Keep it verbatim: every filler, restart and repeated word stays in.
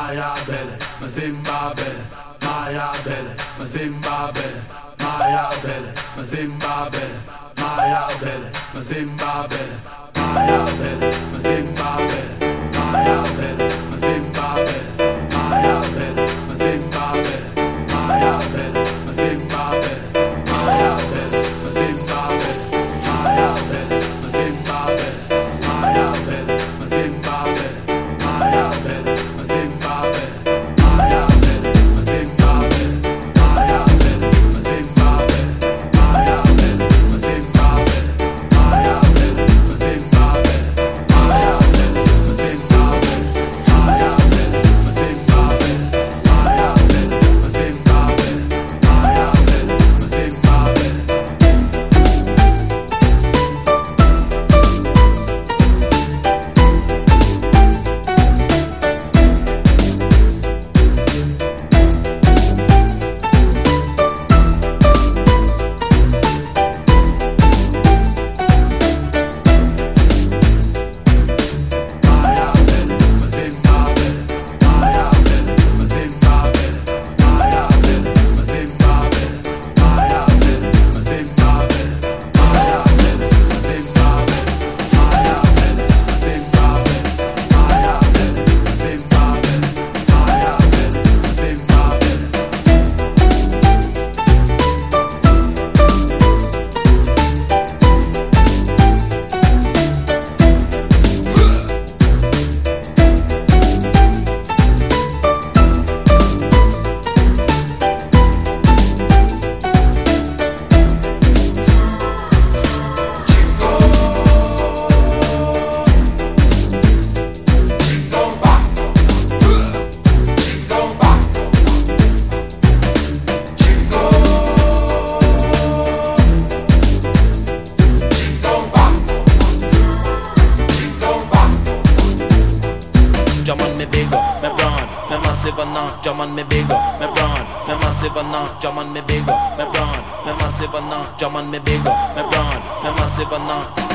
Maya belle, ma Simba belle, Maya belle, ma Simba belle, Maya belle, ma Simba belle, Maya belle, ma Simba belle, Maya belle, ma Simba belle, Maya belle, ma Simba belle, Maya belle, ma Simba belle, Maya belle, ma Simba belle, Maya belle, ma Simba belle, Maya belle, ma Simba belle, Maya belle, ma Simba belle, Maya belle, ma Simba belle, Maya belle, ma Simba belle, Maya belle, ma Simba belle, Maya belle, ma Simba belle, Maya belle, ma Simba belle, Maya belle, ma Simba belle, Maya belle, ma Simba belle, Maya belle, ma Simba belle, Maya belle, ma Simba belle. Jaman me bigger, me brown, me massive enough. Jaman me bigger, me brown, me massive enough. Jaman me bigger, me brown, me massive enough. Jaman me bigger, me brown, me massive enough.